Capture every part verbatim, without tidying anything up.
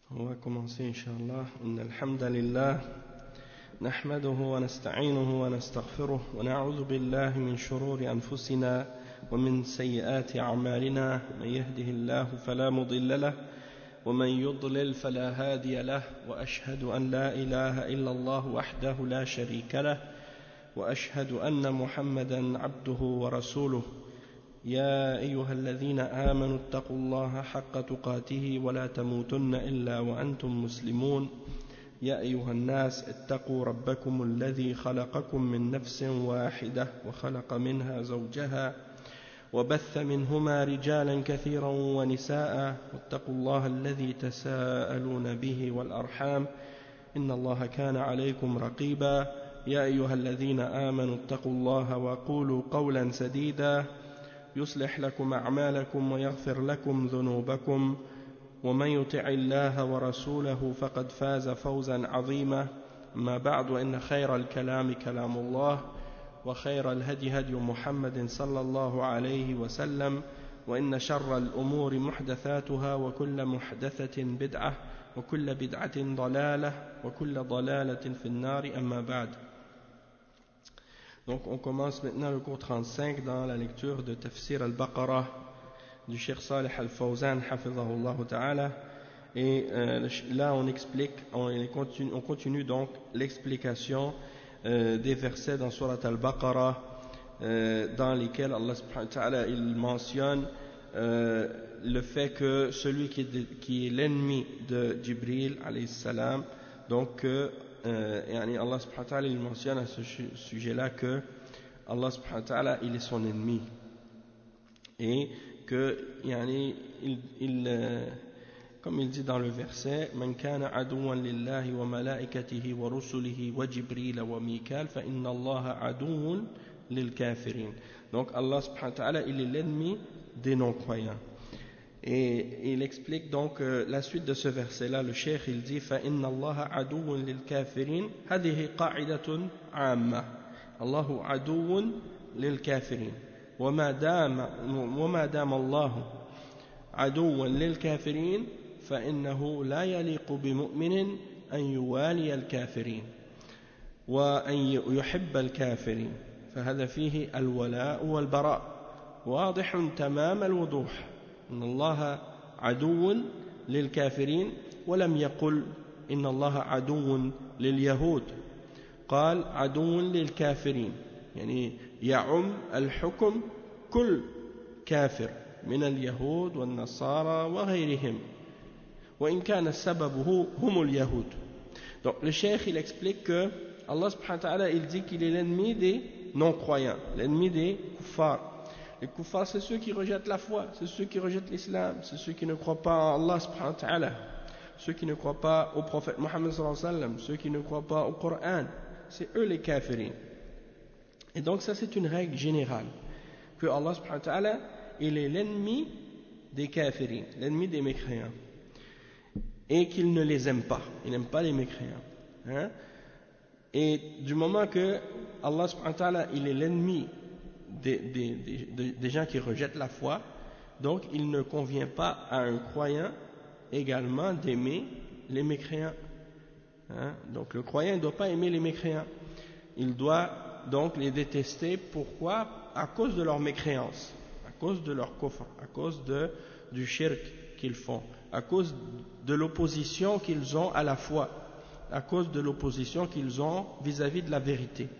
On va commencer Inch'Allah. Inna alhamdulillah nahmaduhu wa nasta'inuhu wa nastaghfiruh wa na'udhu billahi min shururi anfusina wa min sayyiati a'malina man yahdihillahu fala mudilla lahu wa man yudlil fala hadiya lahu wa ashhadu an la ilaha illa Allah wahdahu la sharika lahu wa ashhadu anna Muhammadan abduhu wa rasuluh. يا أيها الذين آمنوا اتقوا الله حق تقاته ولا تموتن إلا وأنتم مسلمون. يا أيها الناس اتقوا ربكم الذي خلقكم من نفس واحدة وخلق منها زوجها وبث منهما رجالا كثيرا ونساء واتقوا الله الذي تساءلون به والأرحام إن الله كان عليكم رقيبا. يا أيها الذين آمنوا اتقوا الله وقولوا قولا سديدا يصلح لكم أعمالكم ويغفر لكم ذنوبكم ومن يطع الله ورسوله فقد فاز فوزا عظيما. أما بعد وإن خير الكلام كلام الله وخير الهدي هدي محمد صلى الله عليه وسلم وإن شر الأمور محدثاتها وكل محدثة بدعة وكل بدعة ضلالة وكل ضلالة في النار أما بعد. Donc on commence maintenant le cours trente-cinq dans la lecture de Tafsir al-Baqarah du Cheikh Salih al-Fawzan hafizahullah ta'ala, et euh, là on explique, on continue, on continue donc l'explication euh, des versets dans Surat al-Baqarah euh, dans lesquels Allah subhanahu wa ta'ala il mentionne euh, le fait que celui qui est, de, qui est l'ennemi de Jibril alayhi salam, donc euh, Euh, Allah subhanahu wa ta'ala il mentionne à ce sujet là que Allah subhanahu wa ta'ala il est son ennemi et que yani, il, il, euh, comme il dit dans le verset man kana aduwan lillahi wa malaikatihi wa rusulihi wa jibril wa mikal fa inna allaha aduwun lil kafirin. Donc Allah subhanahu wa ta'ala il est l'ennemi des non-croyants. Et il explique donc euh, la suite de ce verset-là. Le cheikh il dit فَإِنَّ اللَّهَ عَدُوٌ لِلْكَافِرِينَ هذه قاعدة عامة. الله عدو للكافرين وما دام وما دام الله عدوا للكافرين فإنه لا يليق بمؤمن أن يوالي الكافرين وأن يحب الكافرين، فهذا فيه الولاء والبراء واضح تمام الوضوح. إن الله عدو للكافرين ولم يقل إن الله عدو لليهود، قال عدو للكافرين، يعني يعم الحكم كل كافر من اليهود والنصارى وغيرهم وإن كان السبب هم اليهود. Donc le cheikh il explique que Allah subhanahu wa ta'ala il dit qu'il est l'ennemi des non-croyants, l'ennemi des kuffars. Les kuffars, c'est ceux qui rejettent la foi, c'est ceux qui rejettent l'islam, c'est ceux qui ne croient pas en Allah subhanahu wa ta'ala, ceux qui ne croient pas au prophète Mohammed sallallahu alayhi wa sallam, ceux qui ne croient pas au Coran, c'est eux les kafirin. Et donc ça c'est une règle générale, que Allah subhanahu wa ta'ala, il est l'ennemi des kafirin, l'ennemi des mécréants, et qu'il ne les aime pas, il n'aime pas les mécréants. Hein? Et du moment que Allah subhanahu wa ta'ala, il est l'ennemi Des, des, des, des gens qui rejettent la foi, donc il ne convient pas à un croyant également d'aimer les mécréants. Hein? Donc le croyant ne doit pas aimer les mécréants, il doit donc les détester. Pourquoi? À cause de leur mécréance, à cause de leur kufr, à cause de, du shirk qu'ils font, à cause de l'opposition qu'ils ont à la foi, à cause de l'opposition qu'ils ont vis-à-vis de la vérité.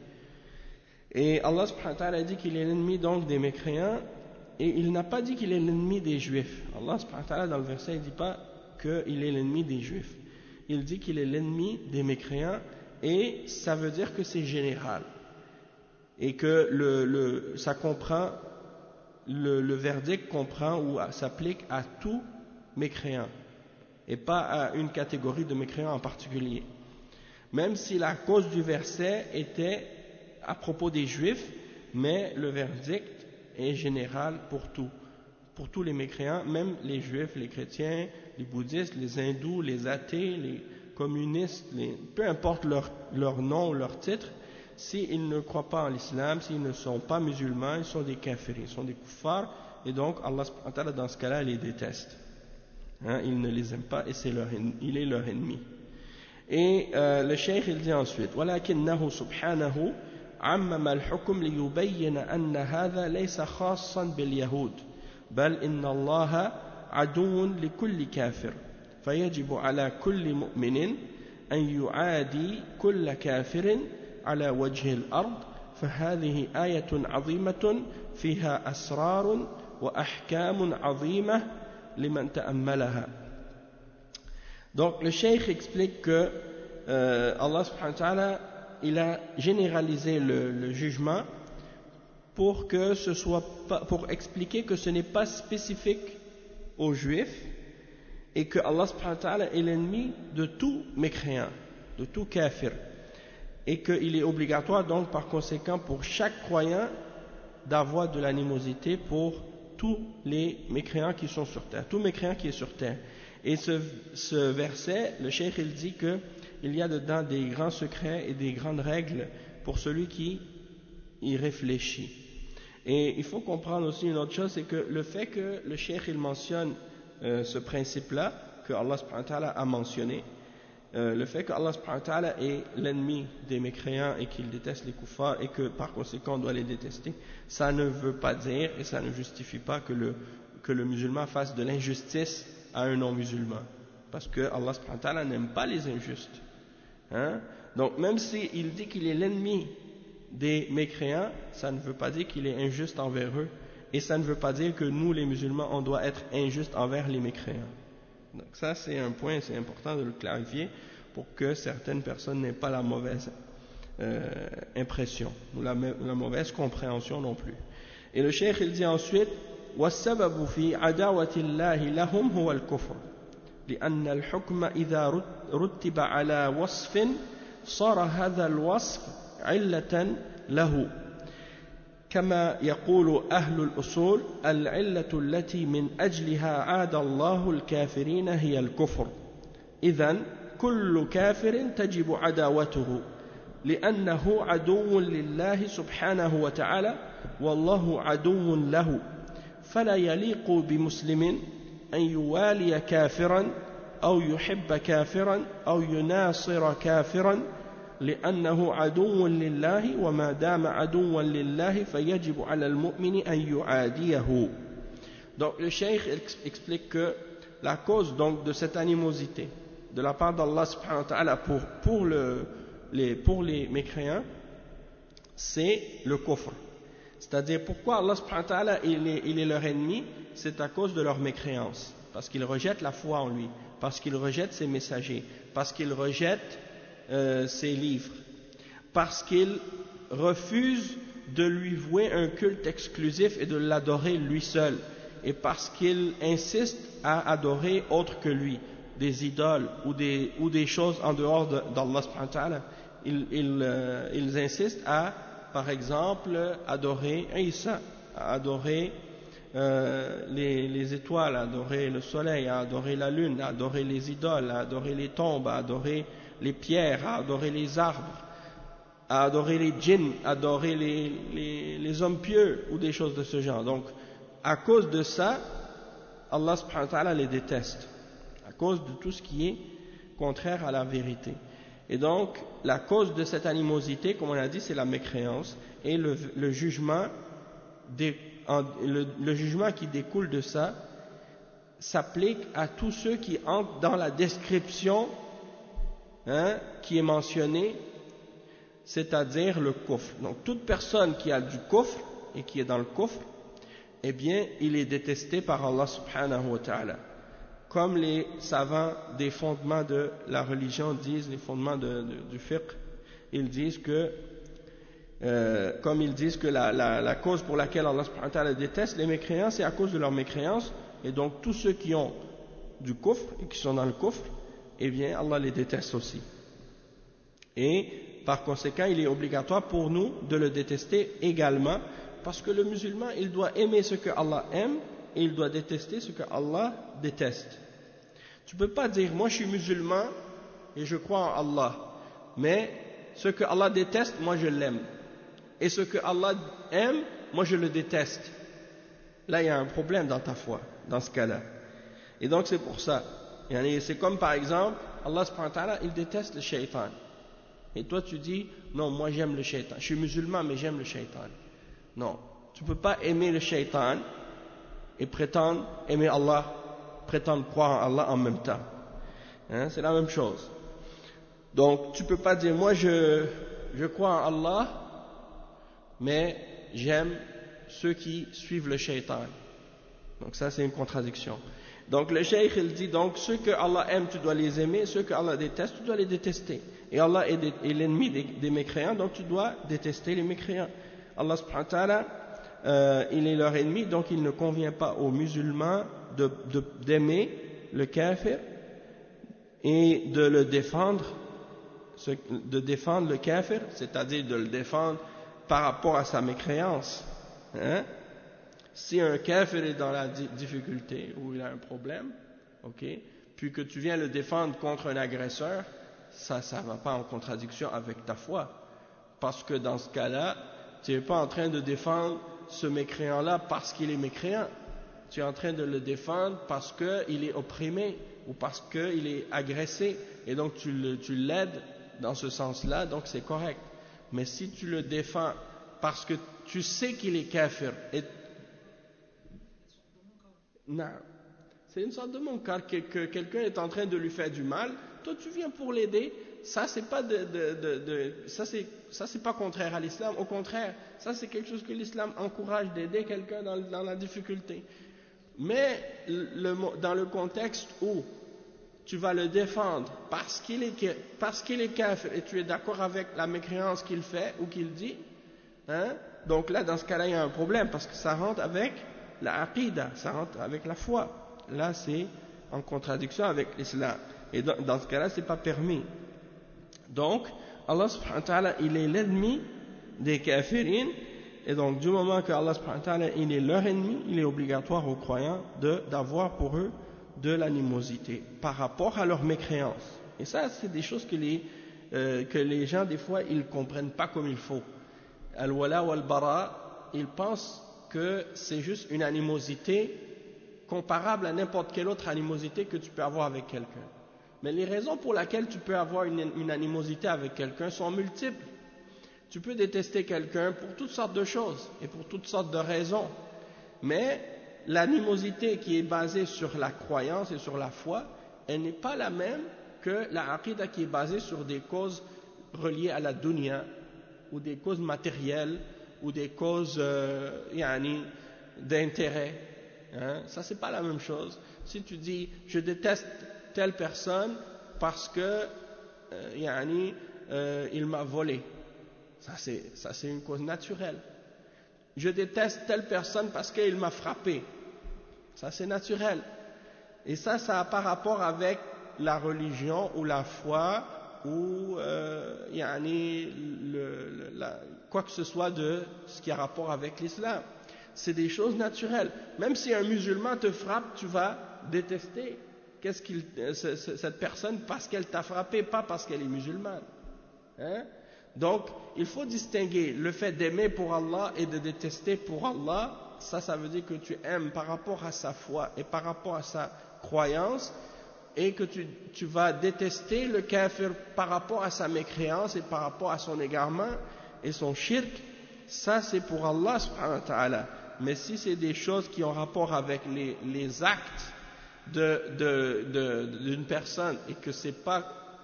Et Allah subhanahu wa ta'ala dit qu'il est l'ennemi donc des mécréants, et il n'a pas dit qu'il est l'ennemi des juifs. Allah subhanahu wa ta'ala dans le verset il ne dit pas qu'il est l'ennemi des juifs, il dit qu'il est l'ennemi des mécréants, et ça veut dire que c'est général et que le, le, ça comprend le, le verdict comprend ou s'applique à tout mécréant et pas à une catégorie de mécréants en particulier, même si la cause du verset était à propos des juifs, mais le verdict est général pour tout, pour tous les mécréants, même les juifs, les chrétiens, les bouddhistes, les hindous, les athées, les communistes, les, peu importe leur, leur nom ou leur titre, s'ils ne croient pas en l'islam, s'ils ne sont pas musulmans, ils sont des kafirs, ils sont des kuffars, et donc Allah subhanahu wa ta'ala dans ce cas-là les déteste. Hein, il ne les aime pas et c'est leur, il est leur ennemi. Et euh, le cheikh il dit ensuite ولكنه سبحانه عمم الحكم ليبين أن هذا ليس خاصا باليهود بل إن الله عدو لكل كافر فيجب على كل مؤمن أن يعادي كل كافر على وجه الأرض فهذه آية عظيمة فيها أسرار وأحكام عظيمة لمن تأملها. Donc le cheikh explique que euh, Allah subhanahu wa ta'ala il a généralisé le, le jugement pour que ce soit pas, pour expliquer que ce n'est pas spécifique aux juifs et que Allah subhanahu wa ta'ala est l'ennemi de tout mécréant, de tout kafir, et qu'il est obligatoire donc par conséquent pour chaque croyant d'avoir de l'animosité pour tous les mécréants qui sont sur terre, tout mécréant qui est sur terre. Et ce, ce verset, le cheikh il dit que il y a dedans des grands secrets et des grandes règles pour celui qui y réfléchit. Et il faut comprendre aussi une autre chose, c'est que le fait que le cheikh il mentionne euh, ce principe-là, que Allah subhanahu wa ta'ala a mentionné, euh, le fait que Allah subhanahu wa ta'ala est l'ennemi des mécréants et qu'il déteste les kuffars et que par conséquent on doit les détester, ça ne veut pas dire et ça ne justifie pas que le, que le musulman fasse de l'injustice à un non-musulman, parce que Allah subhanahu wa ta'ala n'aime pas les injustes. Hein? Donc même s'il dit qu'il est l'ennemi des mécréants, ça ne veut pas dire qu'il est injuste envers eux, et ça ne veut pas dire que nous les musulmans on doit être injustes envers les mécréants. Donc ça c'est un point, c'est important de le clarifier pour que certaines personnes n'aient pas la mauvaise euh, impression ou la, la mauvaise compréhension non plus. Et le cheikh il dit ensuite والسبب في عداوة الله لهم هو الكفر لأن الحكم إذا رتب على وصف صار هذا الوصف علة له كما يقول أهل الأصول العلة التي من أجلها عاد الله الكافرين هي الكفر إذن كل كافر تجب عداوته لأنه عدو لله سبحانه وتعالى والله عدو له فلا يليق بمسلم أن يوالي كافرا أو يحب كافرا أو يناصر كافرا لأنه عدو لله وما دام عدوا لله فيجب على المؤمن أن يعاديه. Donc le cheikh explique que la cause donc de cette animosité de la part d'Allah subhanahu wa ta'ala pour, pour, le, les, pour les mécréants, c'est le kufr. C'est-à-dire pourquoi Allah subhanahu wa ta'ala il est, il est leur ennemi, c'est à cause de leur mécréance, parce qu'ils rejettent la foi en lui, parce qu'ils rejettent ses messagers, parce qu'ils rejettent euh, ses livres, parce qu'ils refusent de lui vouer un culte exclusif et de l'adorer lui seul, et parce qu'ils insistent à adorer autre que lui, des idoles ou des, ou des choses en dehors d'Allah subhanahu wa ta'ala. Ils, ils, euh, ils insistent à par exemple, adorer Isa, à adorer euh, les, les étoiles, à adorer le soleil, à adorer la lune, à adorer les idoles, à adorer les tombes, à adorer les pierres, à adorer les arbres, à adorer les djinns, à adorer les, les, les hommes pieux ou des choses de ce genre. Donc, à cause de ça, Allah subhanahu wa ta'ala les déteste, à cause de tout ce qui est contraire à la vérité. Et donc, la cause de cette animosité, comme on a dit, c'est la mécréance. Et le, le, jugement, des, en, le, le jugement qui découle de ça s'applique à tous ceux qui entrent dans la description hein, qui est mentionnée, c'est-à-dire le kufr. Donc, toute personne qui a du kufr et qui est dans le kufr, eh bien, il est détesté par Allah subhanahu wa ta'ala. Comme les savants des fondements de la religion disent, les fondements de, de, du fiqh, ils disent que, euh, comme ils disent que la, la, la cause pour laquelle Allah subhanahu wa ta'ala déteste les mécréants, c'est à cause de leur mécréance, et donc tous ceux qui ont du kufr et qui sont dans le kufr, eh bien Allah les déteste aussi. Et par conséquent, il est obligatoire pour nous de le détester également, parce que le musulman, il doit aimer ce que Allah aime, et il doit détester ce que Allah déteste. Tu ne peux pas dire, moi je suis musulman et je crois en Allah, mais ce que Allah déteste, moi je l'aime. Et ce que Allah aime, moi je le déteste. Là il y a un problème dans ta foi, dans ce cas-là. Et donc c'est pour ça. C'est comme par exemple, Allah subhanahu wa ta'ala, il déteste le shaitan. Et toi tu dis, non, moi j'aime le shaitan. Je suis musulman mais j'aime le shaitan. Non, tu ne peux pas aimer le shaitan et prétendre aimer Allah, prétendre croire en Allah en même temps. Hein, c'est la même chose. Donc tu ne peux pas dire, moi je, je crois en Allah, mais j'aime ceux qui suivent le shaitan. Donc ça c'est une contradiction. Donc le cheikh il dit donc ceux que Allah aime tu dois les aimer, ceux que Allah déteste tu dois les détester. Et Allah est, est l'ennemi des, des mécréants, donc tu dois détester les mécréants. Allah subhanahu wa ta'ala euh, il est leur ennemi, donc il ne convient pas aux musulmans de, de, d'aimer le kafir et de le défendre, de défendre le kafir, c'est-à-dire de le défendre par rapport à sa mécréance. Hein? Si un kafir est dans la difficulté ou il a un problème, ok, puis que tu viens le défendre contre un agresseur, ça, ça ne va pas en contradiction avec ta foi. Parce que dans ce cas-là, tu n'es pas en train de défendre ce mécréant-là parce qu'il est mécréant. Tu es en train de le défendre parce qu'il est opprimé ou parce qu'il est agressé. Et donc tu, le, tu l'aides dans ce sens-là, donc c'est correct. Mais si tu le défends parce que tu sais qu'il est kafir, et non, c'est une sorte de munkar que, que quelqu'un est en train de lui faire du mal, toi tu viens pour l'aider, ça c'est pas de, de, de, de ça c'est ça c'est pas contraire à l'islam, au contraire, ça c'est quelque chose que l'islam encourage d'aider quelqu'un dans, dans la difficulté. Mais le, dans le contexte où tu vas le défendre parce qu'il est parce qu'il est kafir et tu es d'accord avec la mécréance qu'il fait ou qu'il dit, hein, donc là dans ce cas-là il y a un problème parce que ça rentre avec la aqida, ça rentre avec la foi. Là, c'est en contradiction avec l'islam. Et dans, dans ce cas-là, c'est pas permis. Donc, Allah subhanahu wa ta'ala, il est l'ennemi des kafirines. Et donc, du moment que Allah subhanahu wa ta'ala, il est leur ennemi, il est obligatoire aux croyants de, d'avoir pour eux de l'animosité par rapport à leur mécréance. Et ça, c'est des choses que les, euh, que les gens, des fois, ils comprennent pas comme il faut. Al-wala wal-bara, ils pensent que c'est juste une animosité comparable à n'importe quelle autre animosité que tu peux avoir avec quelqu'un. Mais les raisons pour lesquelles tu peux avoir une, une animosité avec quelqu'un sont multiples. Tu peux détester quelqu'un pour toutes sortes de choses et pour toutes sortes de raisons. Mais l'animosité qui est basée sur la croyance et sur la foi, elle n'est pas la même que la aqida qui est basée sur des causes reliées à la dunya ou des causes matérielles ou des causes euh, yani, d'intérêt. Hein? Ça, c'est pas la même chose. Si tu dis, je déteste telle personne parce que euh, yani, euh, il m'a volé, ça c'est, ça c'est une cause naturelle. Je déteste telle personne parce qu'il m'a frappé, ça c'est naturel. Et ça, ça n'a pas rapport avec la religion ou la foi ou euh, yani, le, le, la, quoi que ce soit de ce qui a rapport avec l'islam. C'est des choses naturelles. Même si un musulman te frappe, tu vas détester qu'est-ce qu'il, euh, c- c- cette personne parce qu'elle t'a frappé, pas parce qu'elle est musulmane. Hein? Donc, il faut distinguer le fait d'aimer pour Allah et de détester pour Allah. Ça, ça veut dire que tu aimes par rapport à sa foi et par rapport à sa croyance, et que tu, tu vas détester le kafir par rapport à sa mécréance et par rapport à son égarement et son shirk. Ça, c'est pour Allah subhanahu wa ta'ala. Mais si c'est des choses qui ont rapport avec les, les actes de, de, de, d'une personne et que c'est pas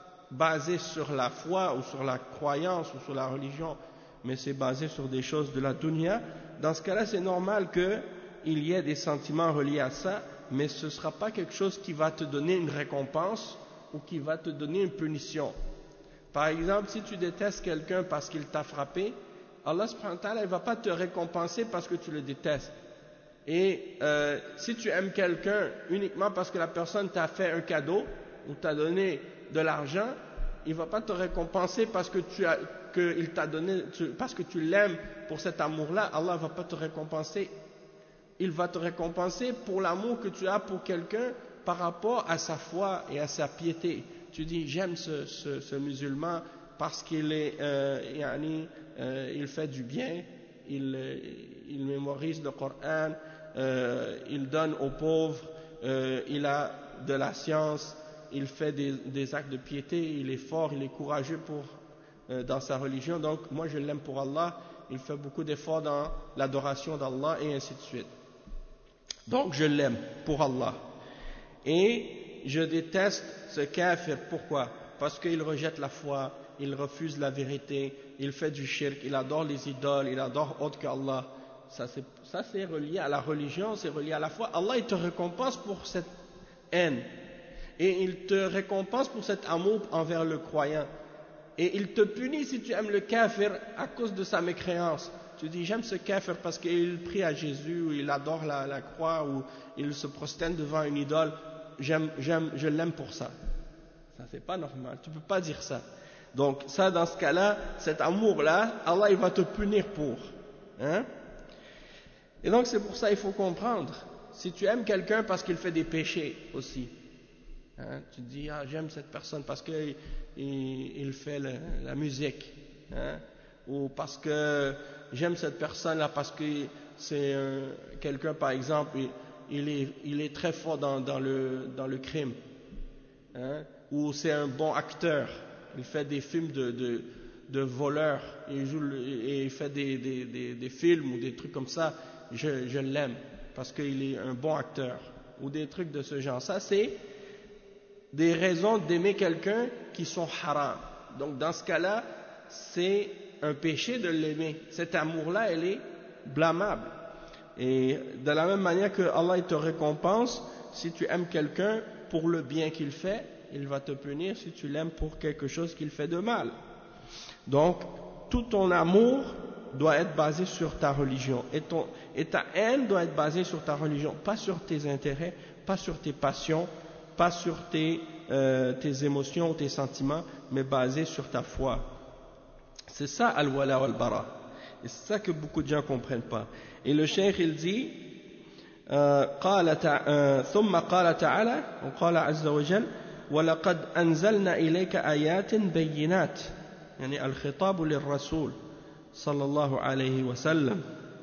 basé sur la foi ou sur la croyance ou sur la religion, mais c'est basé sur des choses de la dunya, dans ce cas-là, c'est normal qu'il y ait des sentiments reliés à ça, mais ce ne sera pas quelque chose qui va te donner une récompense ou qui va te donner une punition. Par exemple, si tu détestes quelqu'un parce qu'il t'a frappé, Allah subhanahu wa ta'ala ne va pas te récompenser parce que tu le détestes. Et euh, si tu aimes quelqu'un uniquement parce que la personne t'a fait un cadeau ou t'a donné de l'argent, il ne va pas te récompenser parce que tu as, que il t'a donné, tu, parce que tu l'aimes pour cet amour-là. Allah ne va pas te récompenser. Il va te récompenser pour l'amour que tu as pour quelqu'un par rapport à sa foi et à sa piété. Tu dis, j'aime ce, ce, ce musulman parce qu'il est, euh, yani, euh, il fait du bien, il, il mémorise le Coran, euh, il donne aux pauvres, euh, il a de la science, il fait des, des actes de piété, il est fort, il est courageux pour, euh, dans sa religion, donc moi je l'aime pour Allah, il fait beaucoup d'efforts dans l'adoration d'Allah et ainsi de suite. Donc je l'aime pour Allah. Et je déteste ce kafir, pourquoi? Parce qu'il rejette la foi, il refuse la vérité, il fait du shirk, il adore les idoles, il adore autre qu'Allah. Ça c'est, ça c'est relié à la religion, c'est relié à la foi. Allah il te récompense pour cette haine. Et il te récompense pour cet amour envers le croyant. Et il te punit si tu aimes le kafir à cause de sa mécréance. Tu dis j'aime ce kafir parce qu'il prie à Jésus, ou il adore la, la croix, ou il se prosterne devant une idole. J'aime, j'aime, je l'aime pour ça. Ça c'est pas normal, tu peux pas dire ça. Donc ça dans ce cas-là, cet amour-là, Allah il va te punir pour. Hein? Et donc c'est pour ça il faut comprendre. Si tu aimes quelqu'un parce qu'il fait des péchés aussi, hein, tu te dis ah j'aime cette personne parce qu'il il, il fait le, la musique, hein, ou parce que j'aime cette personne-là parce que c'est euh, quelqu'un par exemple, il, il, est, il est très fort dans, dans, le, dans le crime, hein, ou c'est un bon acteur, il fait des films de, de, de voleurs, il joue le, et il fait des, des, des, des films ou des trucs comme ça, je, je l'aime parce qu'il est un bon acteur, ou des trucs de ce genre. Ça c'est des raisons d'aimer quelqu'un qui sont haram. Donc dans ce cas-là, c'est un péché de l'aimer. Cet amour-là, elle est blâmable. Et de la même manière que Allah te récompense, si tu aimes quelqu'un pour le bien qu'il fait, il va te punir si tu l'aimes pour quelque chose qu'il fait de mal. Donc, tout ton amour doit être basé sur ta religion. Et, ton, et ta haine doit être basée sur ta religion, pas sur tes intérêts, pas sur tes passions, pas sur tes, euh, tes émotions ou tes sentiments, mais basée sur ta foi. C'est ça al-wala wal-bara. Et c'est ça que beaucoup de gens ne comprennent pas. Et le cheikh il dit قال ثم قال تعالى وقال عز وجل ولقد أنزلنا إليك آيات بينات يعني الخطاب للرسول صلى الله عليه وسلم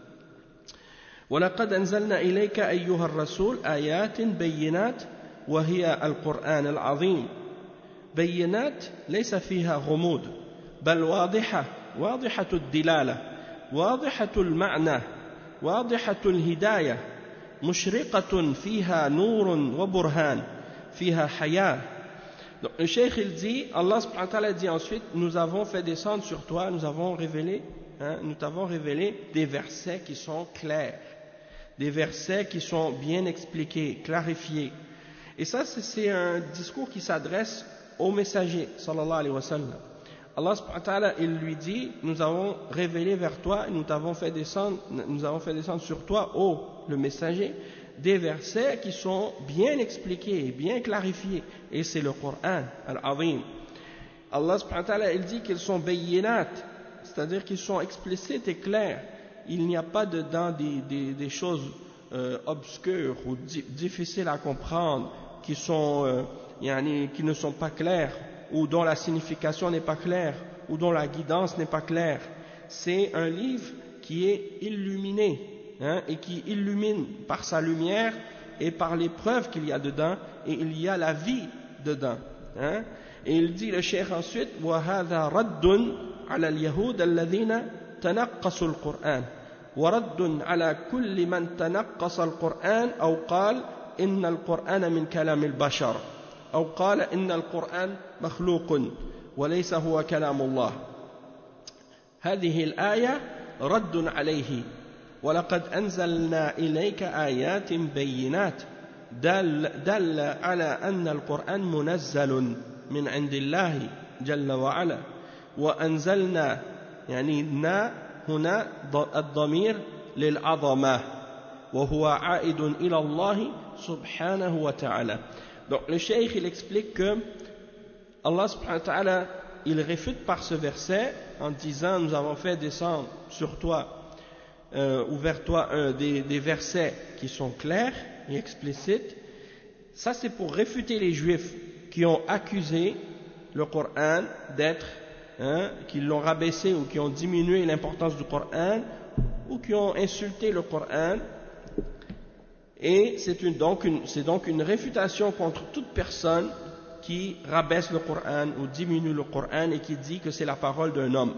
ولقد أنزلنا إليك أيها الرسول آيات بينات وهي القرآن العظيم بينات ليس فيها غموض بل واضحة واضحة الدلالة واضحة المعنى واضحة الهداية مشرقة فيها نور وبرهان فيها حياة. Donc le cheikh il dit, Allah subhanahu wa ta'ala dit ensuite, nous avons fait descendre sur toi, nous avons révélé, hein, nous t'avons révélé des versets qui sont clairs, des versets qui sont bien expliqués, clarifiés. Et ça c'est un discours qui s'adresse au messager sallallahu alayhi wa sallam. Allah subhanahu wa ta'ala il lui dit, nous avons révélé vers toi, nous t'avons fait descendre, nous avons fait descendre sur toi, ô le messager, des versets qui sont bien expliqués, bien clarifiés, et c'est le Coran al-Azim. Allah subhanahu wa ta'ala il dit qu'ils sont bayyinat, c'est-à-dire qu'ils sont explicites et clairs. Il n'y a pas dedans des, des, des choses euh, obscures ou di difficiles à comprendre, qui sont euh, yani, qui ne sont pas claires, ou dont la signification n'est pas claire, ou dont la guidance n'est pas claire. C'est un livre qui est illuminé, hein, et qui illumine par sa lumière et par les preuves qu'il y a dedans, et il y a la vie dedans. Hein. Et il dit le cheikh ensuite, وَهَذَا رَدٌّ عَلَى الْيَهُودَ الَّذِينَ تَنَقَّصُوا الْقُرْآنَ وَرَدٌّ عَلى كُلِّ مَنْ تَنَقَّصَ الْقُرْآنَ أو قال إن القرآن من كلام البشر أو قال إن القرآن مخلوق وليس هو كلام الله. هذه الآية رد عليه ولقد أنزلنا إليك آيات بينات دل, دل على أن القرآن منزل من عند الله جل وعلا وأنزلنا يعني نا هنا الضمير للعظمة وهو عائد إلى الله سبحانه وتعالى. Donc le cheikh il explique que Allah subhanahu wa ta'ala il réfute par ce verset en disant nous avons fait descendre sur toi euh, ou vers toi euh, des, des versets qui sont clairs et explicites. Ça c'est pour réfuter les juifs qui ont accusé le Coran d'être, hein, qui l'ont rabaissé ou qui ont diminué l'importance du Coran ou qui ont insulté le Coran. Et c'est une, donc, une, c'est donc une réfutation contre toute personne qui rabaisse le Coran ou diminue le Coran et qui dit que c'est la parole d'un homme.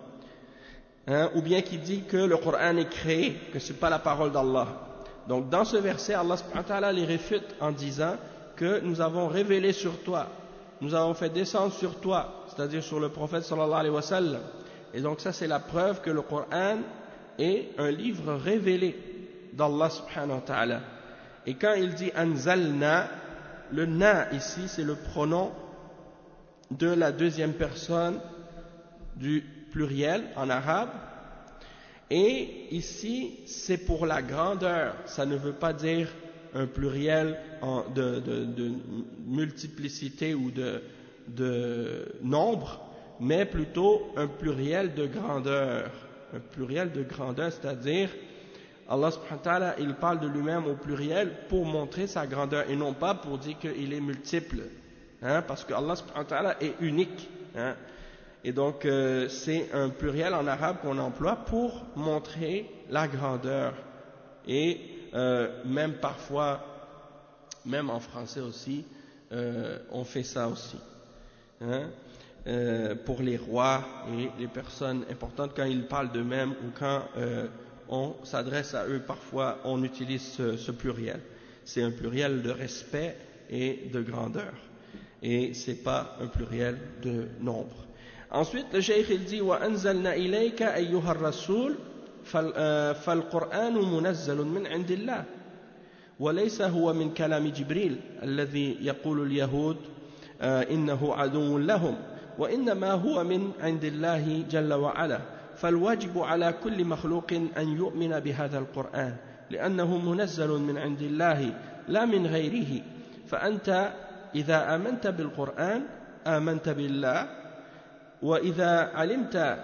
Hein, ou bien qui dit que le Coran est créé, que ce n'est pas la parole d'Allah. Donc dans ce verset, Allah subhanahu wa ta'ala les réfute en disant que nous avons révélé sur toi, nous avons fait descendre sur toi, c'est-à-dire sur le prophète sallallahu alayhi wa sallam. Et donc ça c'est la preuve que le Coran est un livre révélé d'Allah subhanahu wa ta'ala. Et quand il dit anzalna, le na ici c'est le pronom de la deuxième personne du pluriel en arabe, et ici c'est pour la grandeur, ça ne veut pas dire un pluriel en de, de, de multiplicité ou de, de nombre, mais plutôt un pluriel de grandeur, un pluriel de grandeur, c'est-à-dire Allah subhanahu wa ta'ala il parle de lui-même au pluriel pour montrer sa grandeur et non pas pour dire qu'il est multiple, hein, parce que Allah subhanahu wa ta'ala est unique, hein. Et donc, euh, c'est un pluriel en arabe qu'on emploie pour montrer la grandeur. Et euh, même parfois, même en français aussi, euh, on fait ça aussi. Hein? Euh, pour les rois et les personnes importantes, quand ils parlent d'eux-mêmes ou quand euh, on s'adresse à eux, parfois on utilise ce, ce pluriel. C'est un pluriel de respect et de grandeur. Et ce n'est pas un pluriel de nombre. Ensuite, le cheikh il dit وَأَنزَلْنَا إِلَيْكَ أَيُّهَا الرَّسُولُ فَالْقُرْآنُ مُنَزَّلٌ مِنْ عِنْدِ اللَّهِ وَلَيْسَ هُوَ مِنْ كَلَامِ جِبْرِيلَ الَّذِي يَقُولُ الْيَهُودُ إِنَّهُ عَدُوٌّ لَهُمْ وَإِنَّمَا هُوَ مِنْ عِنْدِ اللَّهِ جَلَّ وَعَلَا فالواجب على كل مخلوق أن يؤمن بهذا القرآن لأنه منزل من عند الله لا من غيره فأنت إذا آمنت بالقرآن آمنت بالله وإذا علمت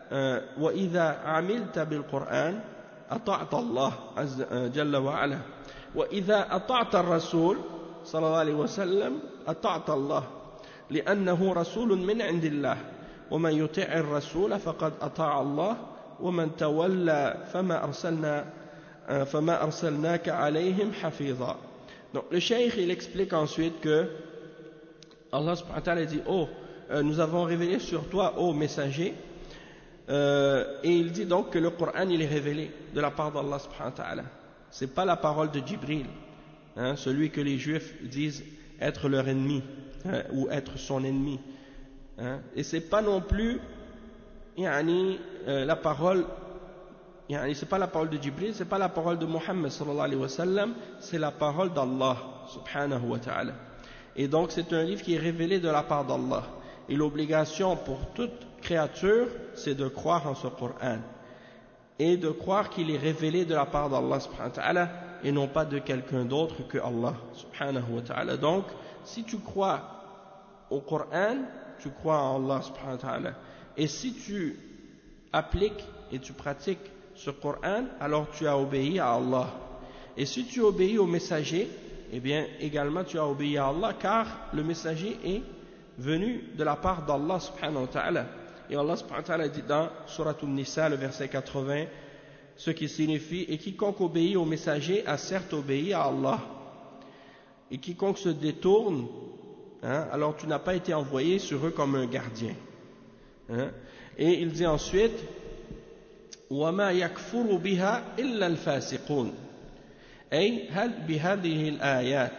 وإذا عملت بالقرآن أطعت الله عز جل وعلا وإذا أطعت الرسول صلى الله عليه وسلم أطعت الله لأنه رسول من عند الله ومن يطع الرسول فقد أطاع الله ومن تولى فما أرسلنا فما أرسلناك عليهم حفيظا. Donc le cheikh il explique ensuite que Allah subhanahu wa ta'ala dit oh euh, nous avons révélé sur toi ô messager euh, et il dit donc que le Coran il est révélé de la part d'Allah subhanahu wa ta'ala. C'est pas la parole de Jibril, hein, celui que les juifs disent être leur ennemi, hein, ou être son ennemi. Hein, et c'est pas non plus yani, euh, la parole yani, c'est pas la parole de Jibril, c'est pas la parole de Muhammad sallallahu alayhi wa sallam, c'est la parole d'Allah subhanahu wa ta'ala. Et donc c'est un livre qui est révélé de la part d'Allah et l'obligation pour toute créature c'est de croire en ce Coran et de croire qu'il est révélé de la part d'Allah subhanahu wa ta'ala et non pas de quelqu'un d'autre que Allah subhanahu wa ta'ala. Donc si tu crois au Coran, tu crois en Allah subhanahu wa ta'ala. Et si tu appliques et tu pratiques ce Coran, alors tu as obéi à Allah. Et si tu obéis au messager, eh bien également tu as obéi à Allah, car le messager est venu de la part d'Allah subhanahu wa ta'ala. Et Allah subhanahu wa ta'ala dit dans Surat An-Nisa, le verset quatre-vingts, ce qui signifie, et quiconque obéit au messager a certes obéi à Allah. Et quiconque se détourne, hein, alors tu n'as pas été envoyé sur eux comme un gardien. Hein. Et il dit ensuite وَمَا يَكْفُرُ بِهَا إِلَّا الْفَاسِقُونَ أي هل بهذه الآيات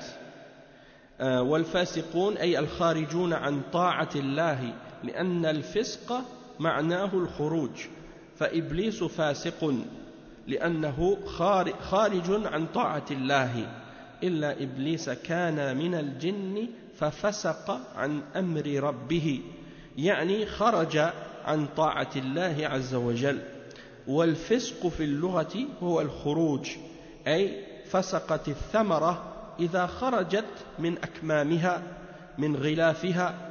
والفاسقون أي الخارجون عن طاعة الله لأن الفسق معناه الخروج فإبليس فاسق لأنه خارج عن طاعة الله إلا إبليس كان من الجن ففسق عن أمر ربه يعني خرج عن طاعة الله عز وجل والفسق في اللغة هو الخروج أي فسقت الثمرة إذا خرجت من أكمامها من غلافها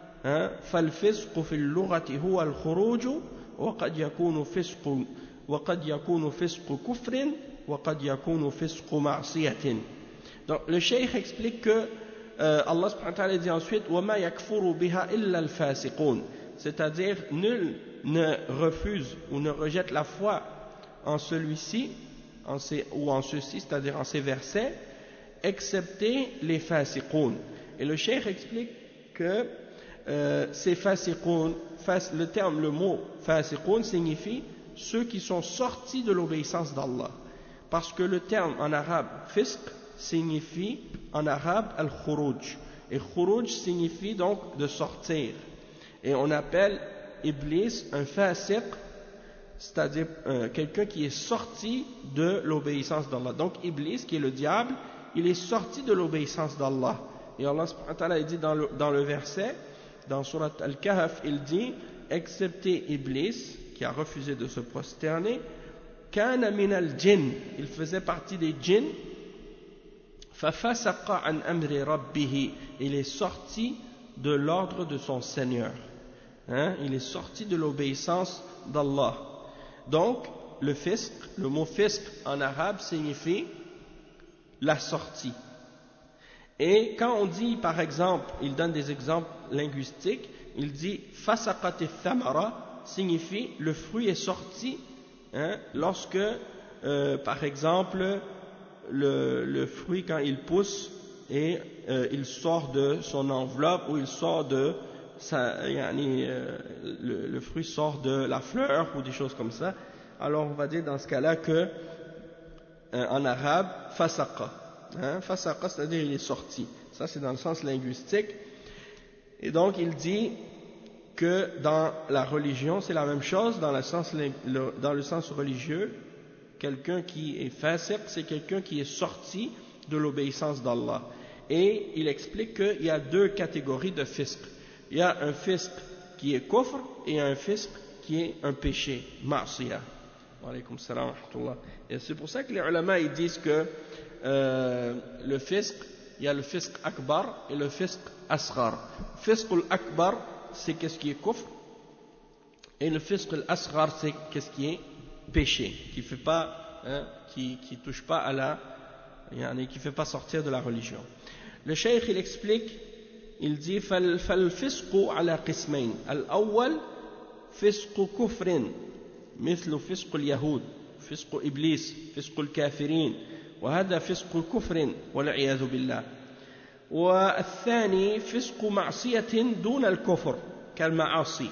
فالفسق في اللغة هو الخروج وقد يكون فسق وقد يكون فسق كفر وقد يكون فسق معصية. Donc le cheikh explique que euh, Allah subhanahu wa ta'ala dit ensuite وَمَا يَكْفُرُ بِهَا إِلَّا الْفَاسِقُونَ, c'est-à-dire nul ne refuse ou ne rejette la foi en celui-ci en ces, ou en ceci, c'est-à-dire en ces versets, excepté les fasiqoun. Et le cheikh explique que euh, ces fasiqoun, le terme, le mot fasiqoun signifie ceux qui sont sortis de l'obéissance d'Allah. Parce que le terme en arabe fisq signifie en arabe al-khuruj. Et khuruj signifie donc de sortir. Et on appelle Iblis un fasiq, c'est-à-dire euh, quelqu'un qui est sorti de l'obéissance d'Allah. Donc Iblis, qui est le diable, il est sorti de l'obéissance d'Allah. Et Allah subhanahu wa ta'ala dit dans le, dans le verset, dans Surat Al-Kahf, il dit, excepté Iblis, qui a refusé de se prosterner, kana min al-jinn, il faisait partie des djinns, fafasaqa an amri rabbih, il est sorti de l'ordre de son Seigneur. Hein? Il est sorti de l'obéissance d'Allah. Donc, le fisq, le mot fisq en arabe signifie la sortie. Et quand on dit, par exemple, il donne des exemples linguistiques, il dit fasaqat thamara signifie le fruit est sorti, hein, lorsque, euh, par exemple, le, le fruit quand il pousse et euh, il sort de son enveloppe ou il sort de ça, yani, euh, le, le fruit sort de la fleur ou des choses comme ça. Alors on va dire dans ce cas-là que euh, en arabe fasaqa, hein, fasaqa c'est-à-dire il est sorti. Ça c'est dans le sens linguistique. Et donc il dit que dans la religion c'est la même chose, dans le sens, le, dans le sens religieux, quelqu'un qui est fasiq c'est quelqu'un qui est sorti de l'obéissance d'Allah. Et il explique qu'il y a deux catégories de fisq. Il y a un fisq qui est kufr et un fisq qui est un péché, ma'siyah. Wa alaykum salam wa rahmatullah. Et c'est pour ça que les ulama ils disent que euh, le fisq, il y a le fisq akbar et le fisq asghar. Fisq al-akbar c'est qu'est-ce qui est kufr et le fisq al-asghar c'est qu'est-ce qui est péché, qui fait pas, hein, qui qui touche pas à la, yani, qui fait pas sortir de la religion. Le cheikh il explique. Il dit فالفسق على قسمين الأول فسق كفر مثل فسق اليهود فسق إبليس فسق الكافرين وهذا فسق كفر والعياذ بالله والثاني فسق معصية دون الكفر كالمعاصي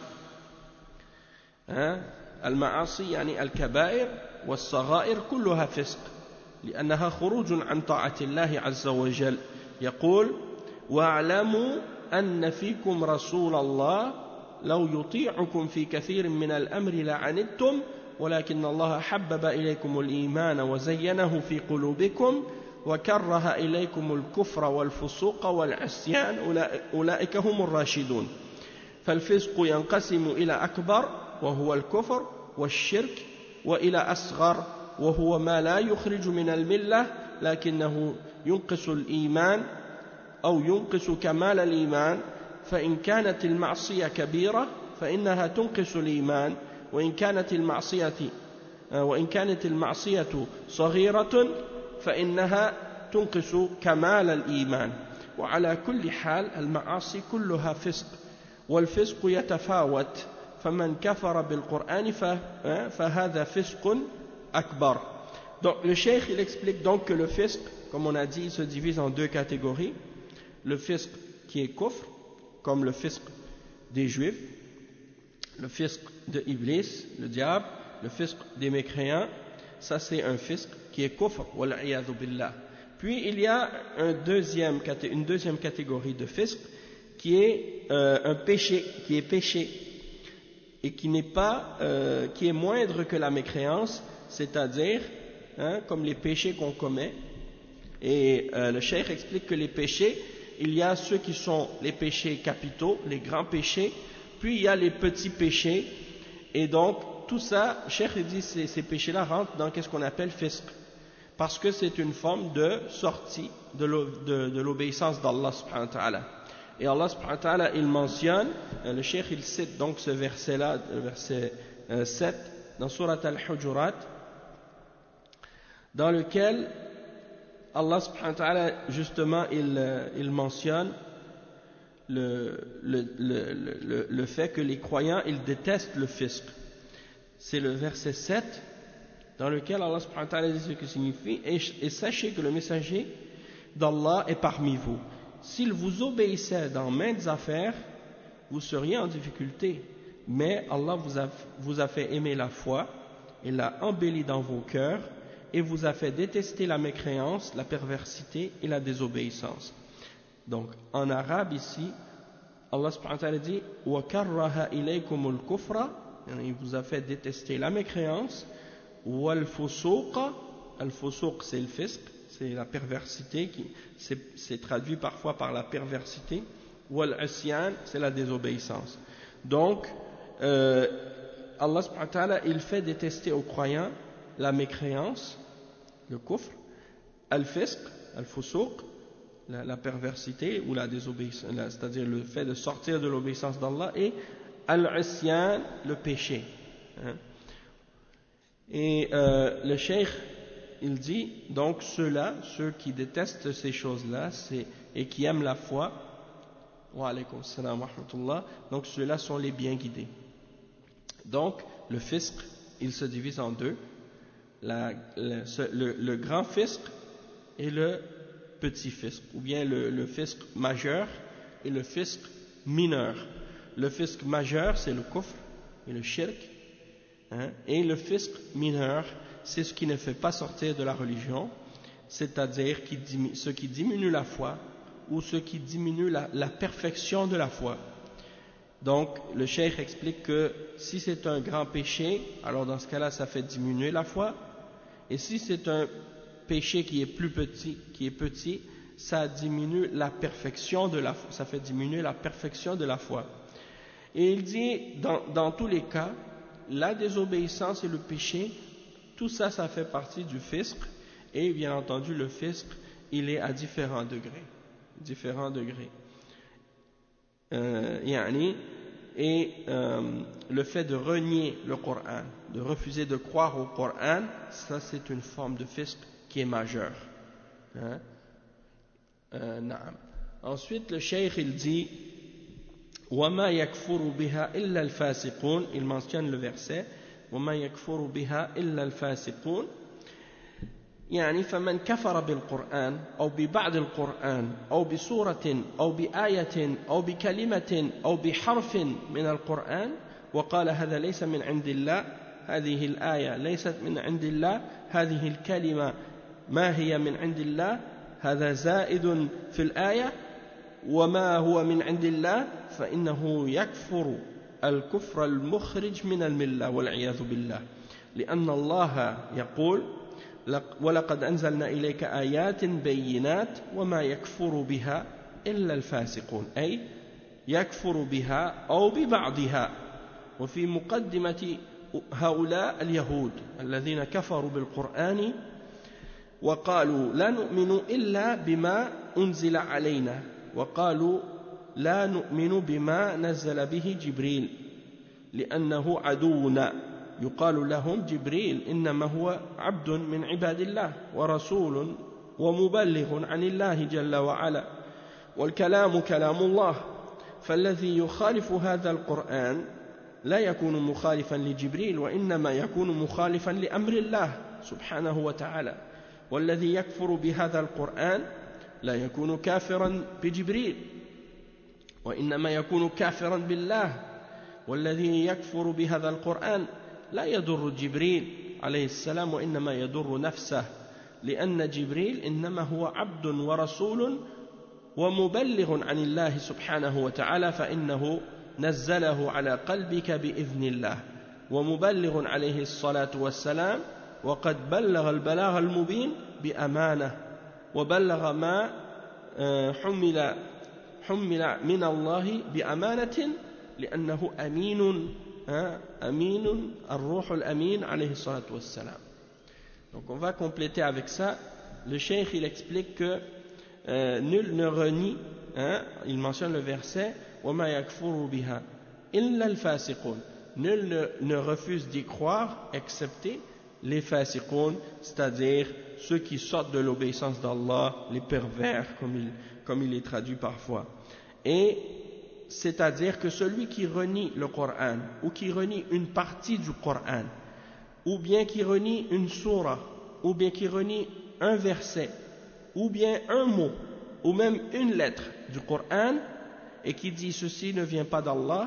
المعاصي يعني الكبائر والصغائر كلها فسق لأنها خروج عن طاعة الله عز وجل يقول واعلموا أن فيكم رسول الله لو يطيعكم في كثير من الأمر لعنتم ولكن الله حبب إليكم الإيمان وزينه في قلوبكم وكره إليكم الكفر والفسوق والعصيان أولئك هم الراشدون فالفسق ينقسم إلى أكبر وهو الكفر والشرك وإلى أصغر وهو ما لا يخرج من الملة لكنه ينقص الإيمان أو ينقص كمال الإيمان فإن كانت المعصية كبيرة فإنها تنقص الإيمان وإن كانت المعصية وإن كانت المعصية صغيرة فإنها تنقص كمال الإيمان وعلى كل حال المعاصي كلها فسق والفسق يتفاوت فمن كفر بالقرآن فهذا فسق أكبر. Donc le cheikh il explique donc que le fisq, comme on a dit, il se divise en deux catégories. Le fisq qui est kufr, comme le fisq des juifs, le fisq de Iblis, le diable, le fisq des mécréants, ça c'est un fisq qui est kufr, wal'iyadhu billah. Puis il y a un deuxième, une deuxième catégorie de fisq qui est euh, un péché, qui est péché et qui n'est pas, euh, qui est moindre que la mécréance, c'est-à-dire hein, comme les péchés qu'on commet. Et euh, le cheikh explique que les péchés, il y a ceux qui sont les péchés capitaux, les grands péchés, puis il y a les petits péchés, et donc tout ça, le cheikh dit ces, ces péchés-là rentrent dans ce qu'on appelle fisq, parce que c'est une forme de sortie de l'obéissance d'Allah subhanahu wa ta'ala. Et Allah subhanahu wa ta'ala, il mentionne, le cheikh il cite donc ce verset-là, le verset euh, sept, dans Surat Al-Hujurat, dans lequel Allah subhanahu wa ta'ala, justement, il, il mentionne le, le, le, le, le fait que les croyants, ils détestent le fisq. C'est le verset sept, dans lequel Allah subhanahu wa ta'ala dit ce que signifie, et, et sachez que le messager d'Allah est parmi vous. S'il vous obéissait dans maintes affaires, vous seriez en difficulté, mais Allah vous a, vous a fait aimer la foi et l'a embellie dans vos cœurs et vous a fait détester la mécréance, la perversité et la désobéissance. Donc en arabe ici, Allah subhanahu wa ta'ala dit wa karraha ilaykumul kufra, il vous a fait détester la mécréance, wal fusuq, al fusuq c'est le fisq, c'est la perversité, qui c'est traduit parfois par la perversité, wal asyan c'est la désobéissance. Donc euh, Allah subhanahu wa ta'ala il fait détester aux croyants la mécréance, le kufr, al fisq, al fusuq, La, la perversité ou la désobéissance, c'est-à-dire le fait de sortir de l'obéissance d'Allah, et al-isyan, le péché. Hein. Et euh, le cheikh, il dit, donc ceux-là, ceux qui détestent ces choses-là et qui aiment la foi, wa alaykum salam wa rahmatullah, donc ceux-là sont les bien guidés. Donc le fisq, il se divise en deux, la, le, le, le grand fisq et le petit fisc, ou bien le, le fisc majeur et le fisc mineur. Le fisc majeur, c'est le kufr et le shirk, hein, et le fisc mineur, c'est ce qui ne fait pas sortir de la religion, c'est-à-dire qui, ce qui diminue la foi ou ce qui diminue la, la perfection de la foi. Donc, le cheikh explique que si c'est un grand péché, alors dans ce cas-là, ça fait diminuer la foi, et si c'est un péché qui est plus petit, qui est petit, ça diminue la perfection de la foi, ça fait diminuer la perfection de la foi. Et il dit, dans, dans tous les cas, la désobéissance et le péché, tout ça, ça fait partie du fisq, et bien entendu, le fisq, il est à différents degrés, différents degrés. Euh, yani, et euh, le fait de renier le Coran, de refuser de croire au Coran, ça c'est une forme de fisq qui est majeur. Hein? Euh, Ensuite, le cheikh il dit وَمَا يَكْفُرُ بِهَا إِلَّا الْفَاسِقُونَ, il mentionne le verset وَمَا يَكْفُرُ بِهَا إِلَّا الْفَاسِقُونَ, يعني فمن كفر بالقرآن أو ببعض القرآن أو بسورة أو بآية أو بكلمة أو بحرف من القرآن وقال هذا ليس من عند الله، هذه الآية ليست من عند الله، هذه الكلمة ما هي من عند الله، هذا زائد في الآية وما هو من عند الله، فإنه يكفر الكفر المخرج من الملة والعياذ بالله، لأن الله يقول ولقد أنزلنا إليك آيات بينات وما يكفر بها إلا الفاسقون، أي يكفر بها أو ببعضها. وفي مقدمة هؤلاء اليهود الذين كفروا بالقرآن وقالوا لا نؤمن إلا بما أنزل علينا، وقالوا لا نؤمن بما نزل به جبريل لأنه عدونا، يقال لهم جبريل إنما هو عبد من عباد الله ورسول ومبلغ عن الله جل وعلا، والكلام كلام الله، فالذي يخالف هذا القرآن لا يكون مخالفا لجبريل وإنما يكون مخالفا لأمر الله سبحانه وتعالى، والذي يكفر بهذا القرآن لا يكون كافرا بجبريل وإنما يكون كافرا بالله، والذي يكفر بهذا القرآن لا يضر جبريل عليه السلام وإنما يضر نفسه، لأن جبريل إنما هو عبد ورسول ومبلغ عن الله سبحانه وتعالى، فإنه نزله على قلبك بإذن الله، ومبلغ عليه الصلاة والسلام، وقد بلغ البلاغ المبين بأمانة، وبلغ ما حمل حمل من الله بأمانة لأنه أمين أمين الروح الأمين عليه الصلاة والسلام. Donc on va compléter avec ça. Le cheikh il explique que euh, nul ne renie, hein, il mentionne le verset وَمَا يَكْفُرُ بِهَا إِلَّا الْفَاسِقُونَ, nul ne, ne refuse d'y croire excepté les fasiqoun, c'est-à-dire ceux qui sortent de l'obéissance d'Allah, les pervers comme il, comme il est traduit parfois. Et c'est-à-dire que celui qui renie le Coran ou qui renie une partie du Coran, ou bien qui renie une sourate, ou bien qui renie un verset, ou bien un mot, ou même une lettre du Coran, et qui dit ceci ne vient pas d'Allah,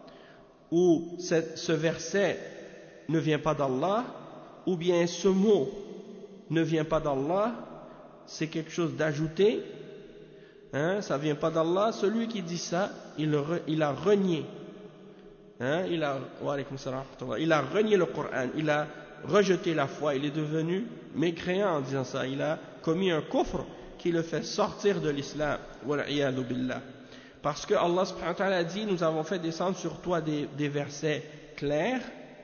ou ce verset ne vient pas d'Allah, ou bien ce mot ne vient pas d'Allah, c'est quelque chose d'ajouté, hein, ça vient pas d'Allah, celui qui dit ça, il, re, il a renié, hein, il, a, il a renié le Coran, il a rejeté la foi, il est devenu mécréant en disant ça, il a commis un kufr qui le fait sortir de l'islam, wal'iyadu billah. Parce que Allah subhanahu wa ta'ala a dit, nous avons fait descendre sur toi des, des versets clairs,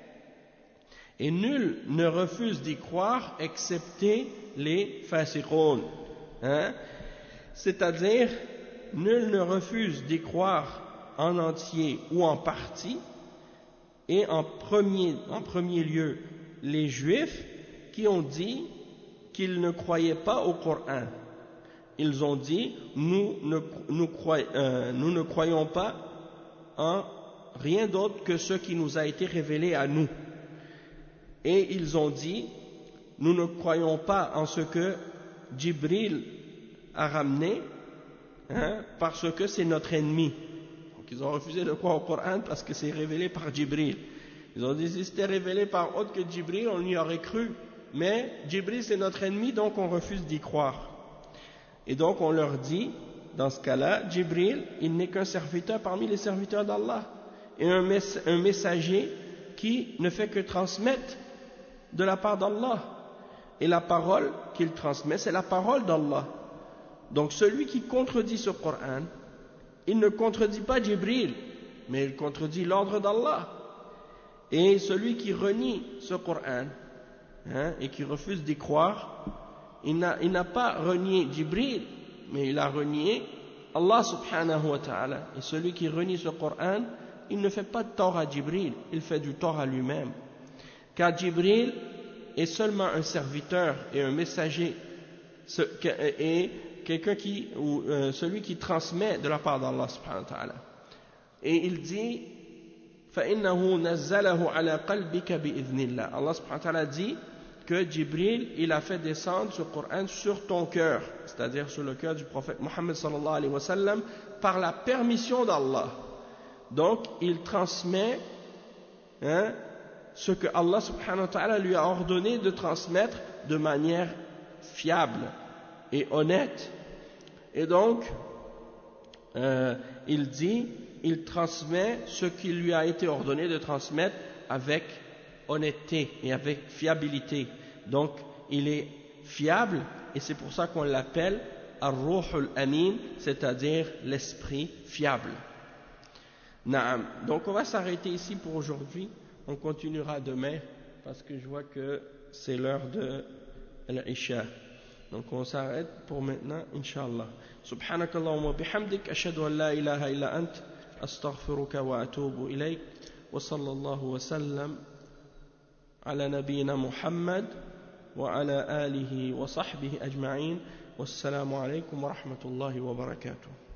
et nul ne refuse d'y croire excepté les fasiqoun, hein? C'est-à-dire nul ne refuse d'y croire en entier ou en partie, et en premier, en premier lieu les juifs qui ont dit qu'ils ne croyaient pas au Coran. Ils ont dit nous ne, nous, croy, euh, nous ne croyons pas en rien d'autre que ce qui nous a été révélé à nous. Et ils ont dit nous ne croyons pas en ce que Jibril a ramené, hein, parce que c'est notre ennemi. Donc ils ont refusé de croire au Coran parce que c'est révélé par Jibril. Ils ont dit si c'était révélé par autre que Jibril, on y aurait cru. Mais Jibril c'est notre ennemi, donc on refuse d'y croire. Et donc on leur dit, dans ce cas-là, Jibril, il n'est qu'un serviteur parmi les serviteurs d'Allah, et un, mess un messager qui ne fait que transmettre de la part d'Allah. Et la parole qu'il transmet, c'est la parole d'Allah. Donc celui qui contredit ce Coran, il ne contredit pas Jibril, mais il contredit l'ordre d'Allah. Et celui qui renie ce Coran, hein, et qui refuse d'y croire, il n'a pas renié Jibril, mais il a renié Allah subhanahu wa ta'ala. Et celui qui renie ce Coran, il ne fait pas de tort à Jibril, il fait du tort à lui-même. Car Jibril est seulement un serviteur et un messager, et quelqu'un qui, ou euh, celui qui transmet de la part d'Allah subhanahu wa ta'ala. Et il dit, فَإِنَّهُ نَزَّلَهُ عَلَى قَلْبِكَ بِإِذْنِ اللَّهِ. Allah subhanahu wa ta'ala dit que Jibril, il a fait descendre ce Coran sur ton cœur, c'est-à-dire sur le cœur du prophète Mohammed sallallahu alayhi wa sallam, par la permission d'Allah. Donc, il transmet, hein, ce que Allah subhanahu wa ta'ala lui a ordonné de transmettre de manière fiable et honnête. Et donc, euh, il dit, il transmet ce qui lui a été ordonné de transmettre avec honnêteté et avec fiabilité. Donc, il est fiable, et c'est pour ça qu'on l'appelle Ar-Ruhul Amin, c'est-à-dire l'esprit fiable. Naam. Donc, on va s'arrêter ici pour aujourd'hui. On continuera demain, parce que je vois que c'est l'heure de l'Isha. Donc, on s'arrête pour maintenant, Inch'Allah. Subhanakallahumma bihamdik, ashhadu an la ilaha illa ant, astaghfiruka wa atubu ilayk, wa sallallahu wa sallam على نبينا محمد وعلى آله وصحبه أجمعين والسلام عليكم ورحمة الله وبركاته.